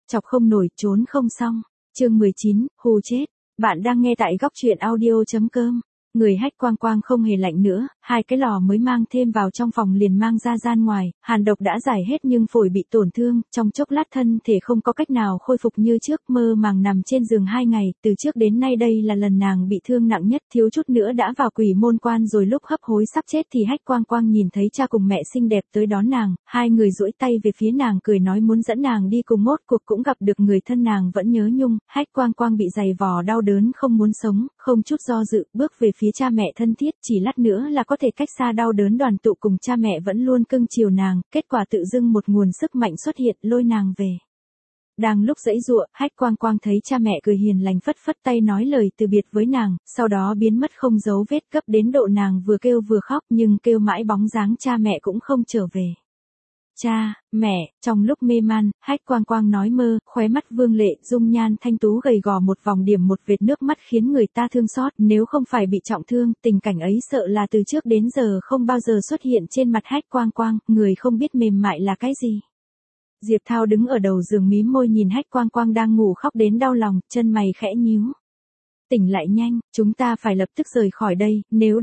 chọc không nổi, trốn không xong. Chương 19, hù chết. Bạn đang nghe tại góc truyện audio.com. Người Hách Quang Quang không hề lạnh nữa, hai cái lò mới mang thêm vào trong phòng liền mang ra gian ngoài, hàn độc đã giải hết nhưng phổi bị tổn thương, trong chốc lát thân thể không có cách nào khôi phục như trước, mơ màng nằm trên giường 2 ngày, từ trước đến nay đây là lần nàng bị thương nặng nhất, thiếu chút nữa đã vào quỷ môn quan rồi, lúc hấp hối sắp chết thì Hách Quang Quang nhìn thấy cha cùng mẹ xinh đẹp tới đón nàng, hai người duỗi tay về phía nàng cười nói muốn dẫn nàng đi cùng, mốt cuộc cũng gặp được người thân nàng vẫn nhớ nhung. Hách Quang Quang bị giày vò đau đớn không muốn sống, không chút do dự, bước về phía cha mẹ thân thiết, chỉ lát nữa là có thể cách xa đau đớn đoàn tụ cùng cha mẹ vẫn luôn cưng chiều nàng, kết quả tự dưng một nguồn sức mạnh xuất hiện lôi nàng về. Đang lúc giãy giụa, Hách Quang Quang thấy cha mẹ cười hiền lành phất phất tay nói lời từ biệt với nàng, sau đó biến mất không dấu vết, gấp đến độ nàng vừa kêu vừa khóc, nhưng kêu mãi bóng dáng cha mẹ cũng không trở về. Cha, mẹ, trong lúc mê man, Hách Quang Quang nói mơ, khóe mắt vương lệ, dung nhan thanh tú gầy gò một vòng điểm một vệt nước mắt khiến người ta thương xót, nếu không phải bị trọng thương, tình cảnh ấy sợ là từ trước đến giờ không bao giờ xuất hiện trên mặt Hách Quang Quang, người không biết mềm mại là cái gì. Diệp Thao đứng ở đầu giường mím môi nhìn Hách Quang Quang đang ngủ khóc đến đau lòng, chân mày khẽ nhíu. Tỉnh lại nhanh, chúng ta phải lập tức rời khỏi đây, nếu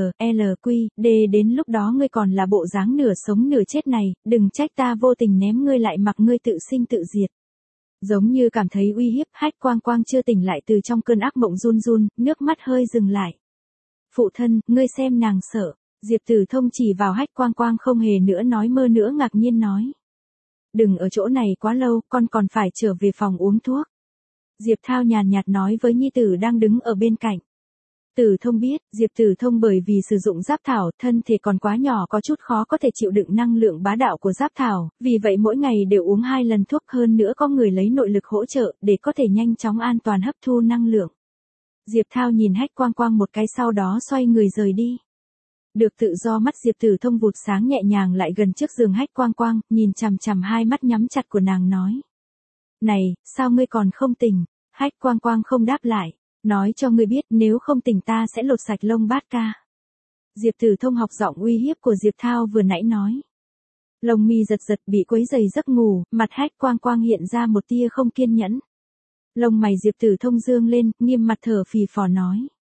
D, đến lúc đó ngươi còn là bộ dáng nửa sống nửa chết này, đừng trách ta vô tình ném ngươi lại mặc ngươi tự sinh tự diệt. Giống như cảm thấy uy hiếp, Hách Quang Quang chưa tỉnh lại từ trong cơn ác mộng run run, nước mắt hơi dừng lại. Phụ thân, ngươi xem nàng sợ. Diệp Tử Thông chỉ vào Hách Quang Quang không hề nữa nói mơ nữa, ngạc nhiên nói. Đừng ở chỗ này quá lâu, con còn phải trở về phòng uống thuốc. Diệp Thao nhàn nhạt nói với nhi tử đang đứng ở bên cạnh. Tử Thông biết, Diệp Tử Thông bởi vì sử dụng giáp thảo, thân thể còn quá nhỏ có chút khó có thể chịu đựng năng lượng bá đạo của giáp thảo, vì vậy mỗi ngày đều uống 2 lần thuốc, hơn nữa có người lấy nội lực hỗ trợ, để có thể nhanh chóng an toàn hấp thu năng lượng. Diệp Thao nhìn Hách Quang Quang một cái sau đó xoay người rời đi. Được tự do, mắt Diệp Tử Thông vụt sáng nhẹ nhàng lại gần trước giường Hách Quang Quang, nhìn chằm chằm hai mắt nhắm chặt của nàng nói. Này, sao ngươi còn không tỉnh? Hách Quang Quang không đáp lại. Nói cho ngươi biết, nếu không tỉnh ta sẽ lột sạch lông Bát Ca. Diệp Tử Thông học giọng uy hiếp của Diệp Thao vừa nãy nói. Lông mi giật giật bị quấy rầy giấc ngủ, mặt Hách Quang Quang hiện ra một tia không kiên nhẫn. Lông mày Diệp Tử Thông dương lên, nghiêm mặt thở phì phò nói.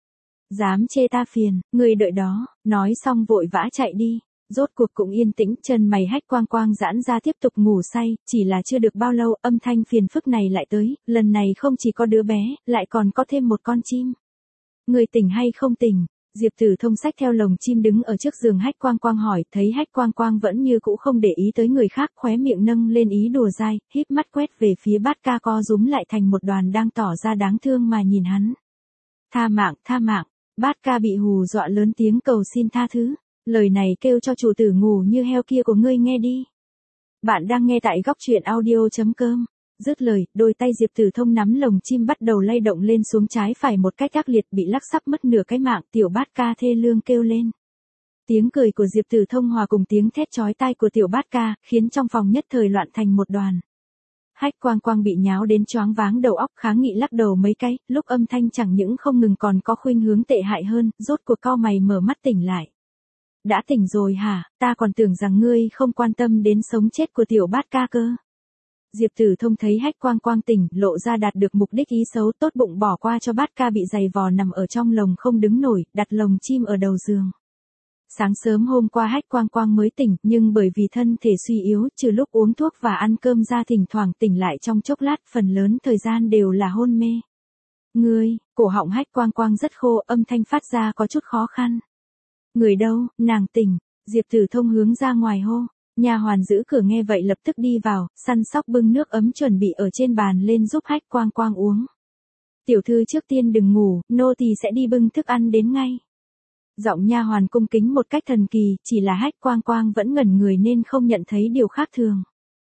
Dám chê ta phiền, ngươi đợi đó, nói xong vội vã chạy đi. Rốt cuộc cũng yên tĩnh, chân mày Hách Quang Quang giãn ra tiếp tục ngủ say, chỉ là chưa được bao lâu, âm thanh phiền phức này lại tới, lần này không chỉ có đứa bé, lại còn có thêm một con chim. Người tỉnh hay không tỉnh? Diệp Tử Thông xách theo lồng chim đứng ở trước giường Hách Quang Quang hỏi, thấy Hách Quang Quang vẫn như cũ không để ý tới người khác, khóe miệng nâng lên ý đùa dai, híp mắt quét về phía Bát Ca co rúm lại thành một đoàn đang tỏ ra đáng thương mà nhìn hắn. Tha mạng, tha mạng. Bát Ca bị hù dọa lớn tiếng cầu xin tha thứ. Lời này kêu cho chủ tử ngủ như heo kia của ngươi nghe đi. Bạn đang nghe tại góc truyện audio.com. Dứt lời, đôi tay Diệp Tử Thông nắm lồng chim bắt đầu lay động lên xuống trái phải một cách ác liệt, bị lắc sắp mất nửa cái mạng, tiểu Bát Ca thê lương kêu lên. Tiếng cười của Diệp Tử Thông hòa cùng tiếng thét chói tai của tiểu Bát Ca, khiến trong phòng nhất thời loạn thành một đoàn. Hách Quang Quang bị nháo đến choáng váng đầu óc, kháng nghị lắc đầu mấy cái, lúc âm thanh chẳng những không ngừng còn có khuynh hướng tệ hại hơn, rốt cuộc cau mày mở mắt tỉnh lại. Đã tỉnh rồi hả, ta còn tưởng rằng ngươi không quan tâm đến sống chết của tiểu Bát Ca cơ. Diệp Tử Thông thấy Hách Quang Quang tỉnh, lộ ra đạt được mục đích ý xấu, tốt bụng bỏ qua cho Bát Ca bị giày vò nằm ở trong lồng không đứng nổi, đặt lồng chim ở đầu giường. Sáng sớm hôm qua Hách Quang Quang mới tỉnh, nhưng bởi vì thân thể suy yếu, trừ lúc uống thuốc và ăn cơm ra thỉnh thoảng tỉnh lại trong chốc lát, phần lớn thời gian đều là hôn mê. Ngươi, cổ họng Hách Quang Quang rất khô, âm thanh phát ra có chút khó khăn. Người đâu, nàng tỉnh. Diệp Tử Thông hướng ra ngoài hô. Nha hoàn giữ cửa nghe vậy lập tức đi vào, săn sóc bưng nước ấm chuẩn bị ở trên bàn lên giúp Hách Quang Quang uống. Tiểu thư trước tiên đừng ngủ, nô tỳ sẽ đi bưng thức ăn đến ngay. Giọng nha hoàn cung kính một cách thần kỳ, chỉ là Hách Quang Quang vẫn ngẩn người nên không nhận thấy điều khác thường.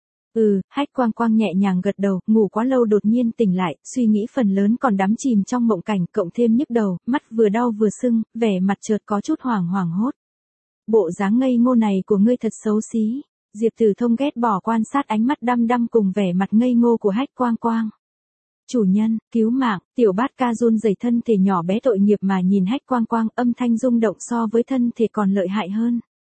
Hách Quang Quang nhẹ nhàng gật đầu, ngủ quá lâu đột nhiên tỉnh lại, suy nghĩ phần lớn còn đắm chìm trong mộng cảnh, cộng thêm nhức đầu, mắt vừa đau vừa sưng, vẻ mặt chợt có chút hoảng hốt. Bộ dáng ngây ngô này của ngươi thật xấu xí. Diệp Tử Thông ghét bỏ quan sát ánh mắt đăm đăm cùng vẻ mặt ngây ngô của Hách Quang Quang. Chủ nhân, cứu mạng, tiểu Bát Ca run rẩy thân thể nhỏ bé tội nghiệp mà nhìn Hách Quang Quang, âm thanh rung động so với thân thể còn lợi hại hơn.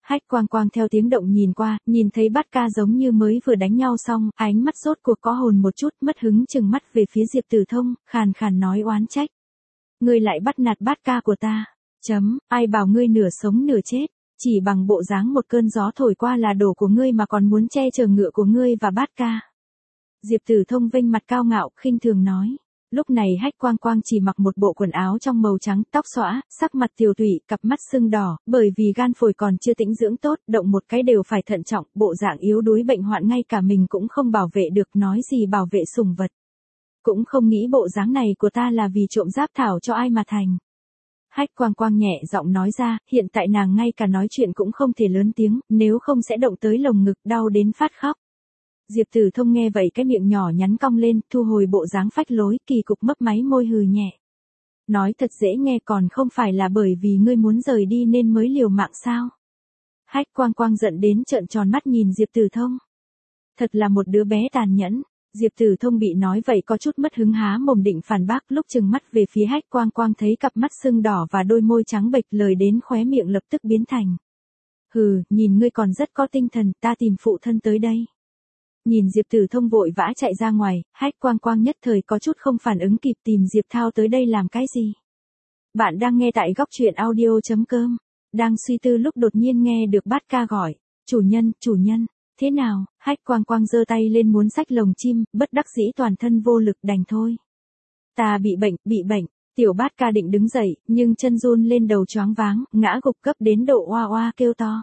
Hách Quang Quang theo tiếng động nhìn qua, nhìn thấy Bát Ca giống như mới vừa đánh nhau xong, ánh mắt rốt cuộc có hồn một chút, mất hứng chừng mắt về phía Diệp Tử Thông, khàn khàn nói oán trách. Ngươi lại bắt nạt Bát Ca của ta. Ai bảo ngươi nửa sống nửa chết, chỉ bằng bộ dáng một cơn gió thổi qua là đổ của ngươi mà còn muốn che chở ngựa của ngươi và Bát Ca. Diệp Tử Thông vênh mặt cao ngạo, khinh thường nói. Lúc này Hách Quang Quang chỉ mặc một bộ quần áo trong màu trắng, tóc xõa, sắc mặt tiều tụy, cặp mắt sưng đỏ, bởi vì gan phổi còn chưa tĩnh dưỡng tốt, động một cái đều phải thận trọng, bộ dạng yếu đuối bệnh hoạn ngay cả mình cũng không bảo vệ được, nói gì bảo vệ sủng vật. Cũng không nghĩ bộ dáng này của ta là vì trộm giáp thảo cho ai mà thành. Hách Quang Quang nhẹ giọng nói ra, hiện tại nàng ngay cả nói chuyện cũng không thể lớn tiếng, nếu không sẽ động tới lồng ngực, đau đến phát khóc. Diệp Tử Thông nghe vậy cái miệng nhỏ nhắn cong lên, thu hồi bộ dáng phách lối, kỳ cục mấp máy môi hừ nhẹ. Nói thật dễ nghe, còn không phải là bởi vì ngươi muốn rời đi nên mới liều mạng sao? Hách Quang Quang giận đến trợn tròn mắt nhìn Diệp Tử Thông. Thật là một đứa bé tàn nhẫn. Diệp Tử Thông bị nói vậy có chút mất hứng há mồm định phản bác, lúc trừng mắt về phía Hách Quang Quang thấy cặp mắt sưng đỏ và đôi môi trắng bệch, lời đến khóe miệng lập tức biến thành. Hừ, nhìn ngươi còn rất có tinh thần, ta tìm phụ thân tới đây. Nhìn Diệp Tử Thông vội vã chạy ra ngoài, Hách Quang Quang nhất thời có chút không phản ứng kịp, tìm Diệp Thao tới đây làm cái gì. Bạn đang nghe tại góc truyện audio.com. Đang suy tư lúc đột nhiên nghe được Bát Ca gọi. Chủ nhân. Thế nào? Hách Quang Quang giơ tay lên muốn xách lồng chim, bất đắc dĩ toàn thân vô lực đành thôi. Ta bị bệnh. Tiểu Bát Ca định đứng dậy, nhưng chân run lên đầu choáng váng, ngã gục cấp đến độ oa oa kêu to.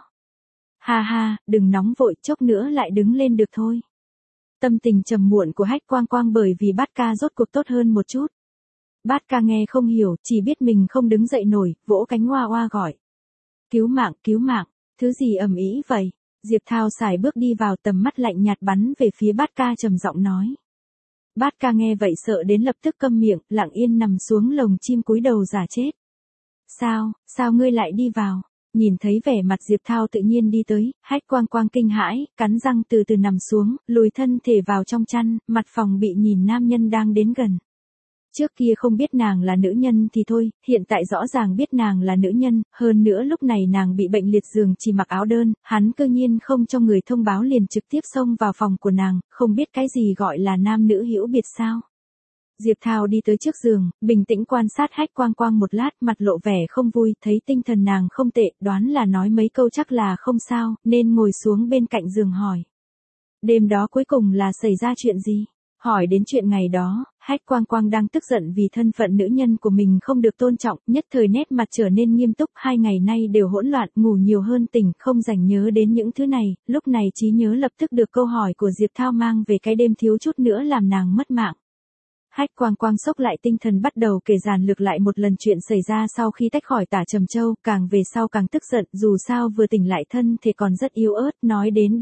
Ha, đừng nóng vội, chốc nữa lại đứng lên được thôi. Tâm tình trầm muộn của Hách Quang Quang bởi vì Bát Ca rốt cuộc tốt hơn một chút. Bát Ca nghe không hiểu, chỉ biết mình không đứng dậy nổi, vỗ cánh oa oa gọi. Cứu mạng, thứ gì ầm ĩ vậy? Diệp Thao sải bước đi vào, tầm mắt lạnh nhạt bắn về phía Bát Ca trầm giọng nói. Bát Ca nghe vậy sợ đến lập tức câm miệng, lặng yên nằm xuống lồng chim cúi đầu giả chết. Sao ngươi lại đi vào? Nhìn thấy vẻ mặt Diệp Thao tự nhiên đi tới, Hách Quang Quang kinh hãi, cắn răng từ từ nằm xuống, lùi thân thể vào trong chăn, mặt phòng bị nhìn nam nhân đang đến gần. Trước kia không biết nàng là nữ nhân thì thôi, hiện tại rõ ràng biết nàng là nữ nhân, hơn nữa lúc này nàng bị bệnh liệt giường chỉ mặc áo đơn, hắn cơ nhiên không cho người thông báo liền trực tiếp xông vào phòng của nàng, không biết cái gì gọi là nam nữ hữu biệt sao. Diệp Thao đi tới trước giường, bình tĩnh quan sát Hách Quang Quang một lát, mặt lộ vẻ không vui, thấy tinh thần nàng không tệ, đoán là nói mấy câu chắc là không sao, nên ngồi xuống bên cạnh giường hỏi. Đêm đó cuối cùng là xảy ra chuyện gì? Hỏi đến chuyện ngày đó, Hách Quang Quang đang tức giận vì thân phận nữ nhân của mình không được tôn trọng, nhất thời nét mặt trở nên nghiêm túc, 2 ngày nay đều hỗn loạn, ngủ nhiều hơn tỉnh, không rảnh nhớ đến những thứ này, lúc này trí nhớ lập tức được câu hỏi của Diệp Thao mang về cái đêm thiếu chút nữa làm nàng mất mạng. Hách Quang Quang sốc lại tinh thần bắt đầu kể giản lược lại một lần chuyện xảy ra sau khi tách khỏi Tả Trầm Châu, càng về sau càng tức giận, dù sao vừa tỉnh lại thân thì còn rất yếu ớt, nói đến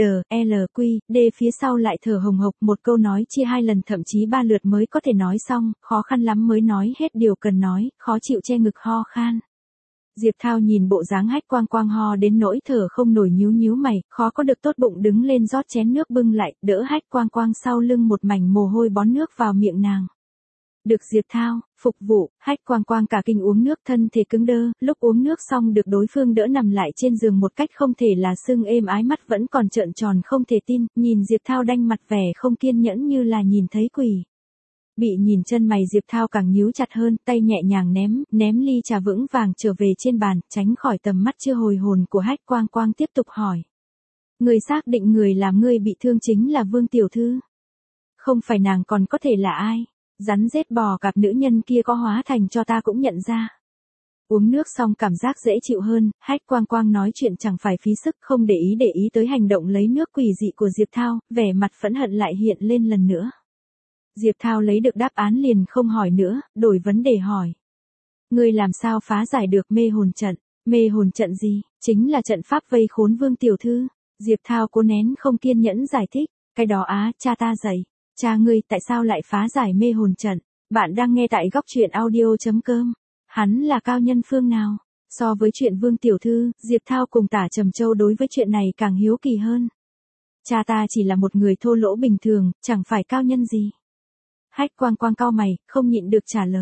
D, phía sau lại thở hồng hộc, một câu nói chia 2 lần thậm chí 3 lượt mới có thể nói xong, khó khăn lắm mới nói hết điều cần nói, khó chịu che ngực ho khan. Diệp Thao nhìn bộ dáng Hách Quang Quang ho đến nỗi thở không nổi nhíu mày, khó có được tốt bụng đứng lên rót chén nước bưng lại, đỡ Hách Quang Quang sau lưng một mảnh mồ hôi bón nước vào miệng nàng. Được Diệp Thao phục vụ, Hách Quang Quang cả kinh uống nước, thân thể cứng đơ, lúc uống nước xong được đối phương đỡ nằm lại trên giường một cách không thể là sưng êm ái, mắt vẫn còn trợn tròn không thể tin, nhìn Diệp Thao đanh mặt vẻ không kiên nhẫn như là nhìn thấy quỷ. Bị nhìn chân mày Diệp Thao càng nhíu chặt hơn, tay nhẹ nhàng ném ly trà vững vàng trở về trên bàn, tránh khỏi tầm mắt chưa hồi hồn của Hách Quang Quang tiếp tục hỏi. Người xác định người làm ngươi bị thương chính là Vương Tiểu Thư. Không phải nàng còn có thể là ai? Rắn rết bò cạp nữ nhân kia có hóa thành cho ta cũng nhận ra. Uống nước xong cảm giác dễ chịu hơn, Hách Quang Quang nói chuyện chẳng phải phí sức, không để ý tới hành động lấy nước quỷ dị của Diệp Thao, vẻ mặt phẫn hận lại hiện lên lần nữa. Diệp Thao lấy được đáp án liền không hỏi nữa, đổi vấn đề hỏi. Ngươi làm sao phá giải được mê hồn trận? Mê hồn trận gì? Chính là trận pháp vây khốn Vương Tiểu Thư. Diệp Thao cố nén không kiên nhẫn giải thích. Cái đó cha ta dạy. Cha ngươi tại sao lại phá giải mê hồn trận? Bạn đang nghe tại góc truyện audio.com. Hắn là cao nhân phương nào? So với chuyện Vương Tiểu Thư, Diệp Thao cùng Tả Trầm Châu đối với chuyện này càng hiếu kỳ hơn. Cha ta chỉ là một người thô lỗ bình thường, chẳng phải cao nhân gì. Hách Quang Quang cau mày, không nhịn được trả lời.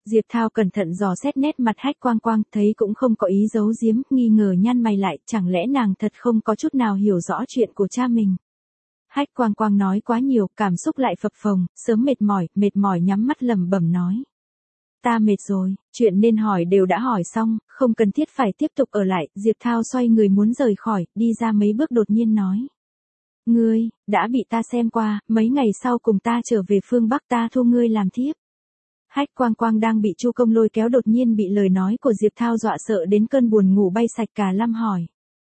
Diệp Thao cẩn thận dò xét nét mặt Hách Quang Quang, thấy cũng không có ý giấu giếm, nghi ngờ nhăn mày lại, chẳng lẽ nàng thật không có chút nào hiểu rõ chuyện của cha mình. Hách Quang Quang nói quá nhiều, cảm xúc lại phập phồng, sớm mệt mỏi nhắm mắt lẩm bẩm nói. Ta mệt rồi, chuyện nên hỏi đều đã hỏi xong, không cần thiết phải tiếp tục ở lại. Diệp Thao xoay người muốn rời khỏi, đi ra mấy bước đột nhiên nói. Ngươi, đã bị ta xem qua, mấy ngày sau cùng ta trở về phương Bắc ta thu ngươi làm thiếp. Hách Quang Quang đang bị Chu Công lôi kéo đột nhiên bị lời nói của Diệp Thao dọa sợ đến cơn buồn ngủ bay sạch cả lâm hỏi.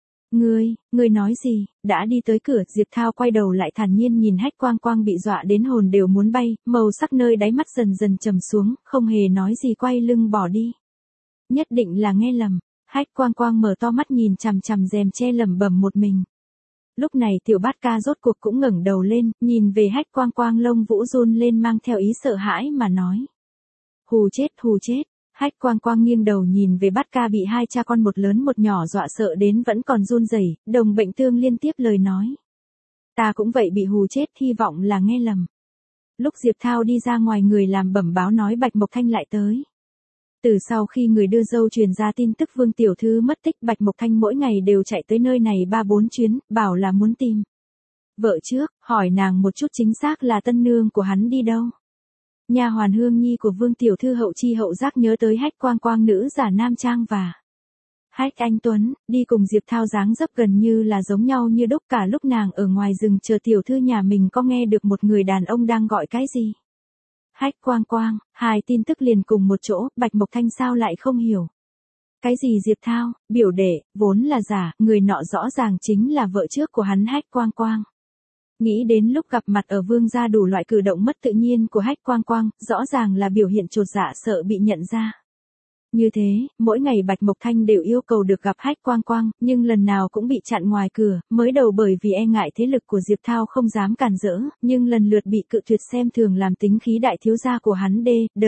Ngươi nói gì, đã đi tới cửa. Diệp Thao quay đầu lại thản nhiên nhìn Hách Quang Quang bị dọa đến hồn đều muốn bay, màu sắc nơi đáy mắt dần dần trầm xuống, không hề nói gì quay lưng bỏ đi. Nhất định là nghe lầm. Hách Quang Quang mở to mắt nhìn chằm chằm rèm che lẩm bẩm một mình. Lúc này Tiểu Bát Ca rốt cuộc cũng ngẩng đầu lên, nhìn về Hách Quang Quang, lông vũ run lên mang theo ý sợ hãi mà nói. Hù chết. Hách Quang Quang nghiêng đầu nhìn về Bát Ca bị hai cha con một lớn một nhỏ dọa sợ đến vẫn còn run rẩy, đồng bệnh tương liên tiếp lời nói. Ta cũng vậy bị hù chết, hy vọng là nghe lầm. Lúc Diệp Thao đi ra ngoài người làm bẩm báo nói Bạch Mộc Thanh lại tới. Từ sau khi người đưa dâu truyền ra tin tức Vương tiểu thư mất tích, Bạch Mộc Thanh mỗi ngày đều chạy tới nơi này 3-4 chuyến, bảo là muốn tìm vợ trước, hỏi nàng một chút chính xác là tân nương của hắn đi đâu. Nha hoàn Hương Nhi của Vương tiểu thư hậu chi hậu giác nhớ tới Hách Quang Quang nữ giả nam trang và Hách Anh Tuấn, đi cùng Diệp Thao dáng dấp gần như là giống nhau như đúc. Cả lúc nàng ở ngoài rừng chờ tiểu thư nhà mình có nghe được một người đàn ông đang gọi cái gì. Hách Quang Quang, hai tin tức liền cùng một chỗ, Bạch Mộc Thanh sao lại không hiểu. Cái gì Diệp Thao, biểu đệ, vốn là giả, người nọ rõ ràng chính là vợ trước của hắn Hách Quang Quang. Nghĩ đến lúc gặp mặt ở Vương gia đủ loại cử động mất tự nhiên của Hách Quang Quang, rõ ràng là biểu hiện chột dạ sợ bị nhận ra. Như thế, mỗi ngày Bạch Mộc Thanh đều yêu cầu được gặp Hách Quang Quang, nhưng lần nào cũng bị chặn ngoài cửa, mới đầu bởi vì e ngại thế lực của Diệp Thao không dám cản rỡ, nhưng lần lượt bị cự tuyệt xem thường làm tính khí đại thiếu gia của hắn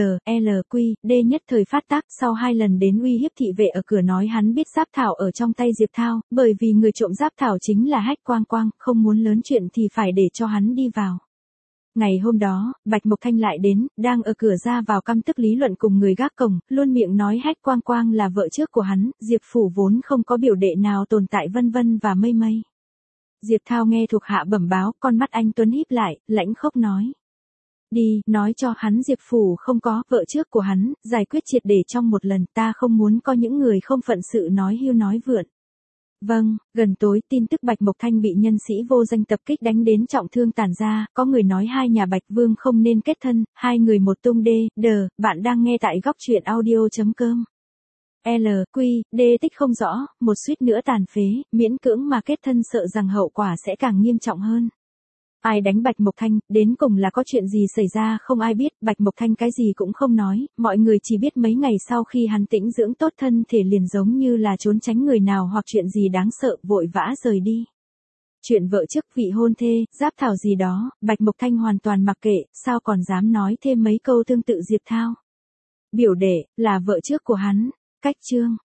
D nhất thời phát tác. Sau 2 lần đến uy hiếp thị vệ ở cửa nói hắn biết giáp thảo ở trong tay Diệp Thao, bởi vì người trộm giáp thảo chính là Hách Quang Quang, không muốn lớn chuyện thì phải để cho hắn đi vào. Ngày hôm đó, Bạch Mộc Thanh lại đến, đang ở cửa ra vào căm tức lý luận cùng người gác cổng, luôn miệng nói Hách Quang Quang là vợ trước của hắn, Diệp phủ vốn không có biểu đệ nào tồn tại vân vân và mây mây. Diệp Thao nghe thuộc hạ bẩm báo, con mắt anh tuấn híp lại, lãnh khốc nói. Đi, nói cho hắn Diệp phủ không có vợ trước của hắn, giải quyết triệt để trong một lần, ta không muốn có những người không phận sự nói hưu nói vượn. Vâng, gần tối tin tức Bạch Mộc Thanh bị nhân sĩ vô danh tập kích đánh đến trọng thương tàn ra, có người nói hai nhà Bạch Vương không nên kết thân, hai người một tung bạn đang nghe tại góc truyện audio.com. Tích không rõ, một suýt nữa tàn phế, miễn cưỡng mà kết thân sợ rằng hậu quả sẽ càng nghiêm trọng hơn. Ai đánh Bạch Mộc Thanh, đến cùng là có chuyện gì xảy ra không ai biết, Bạch Mộc Thanh cái gì cũng không nói, mọi người chỉ biết mấy ngày sau khi hắn tĩnh dưỡng tốt thân thể liền giống như là trốn tránh người nào hoặc chuyện gì đáng sợ, vội vã rời đi. Chuyện vợ trước vị hôn thê, giáp thảo gì đó, Bạch Mộc Thanh hoàn toàn mặc kệ, sao còn dám nói thêm mấy câu tương tự Diệp Thao. Biểu đệ, là vợ trước của hắn, cách chương.